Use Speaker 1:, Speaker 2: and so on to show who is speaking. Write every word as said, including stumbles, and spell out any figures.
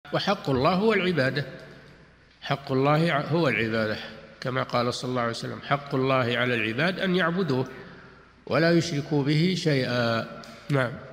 Speaker 1: وحق الله هو العبادة، حق الله هو العبادة، كما قال صلى الله عليه وسلم: حق الله على العباد أن يعبدوه ولا يشركوا به شيئا. نعم.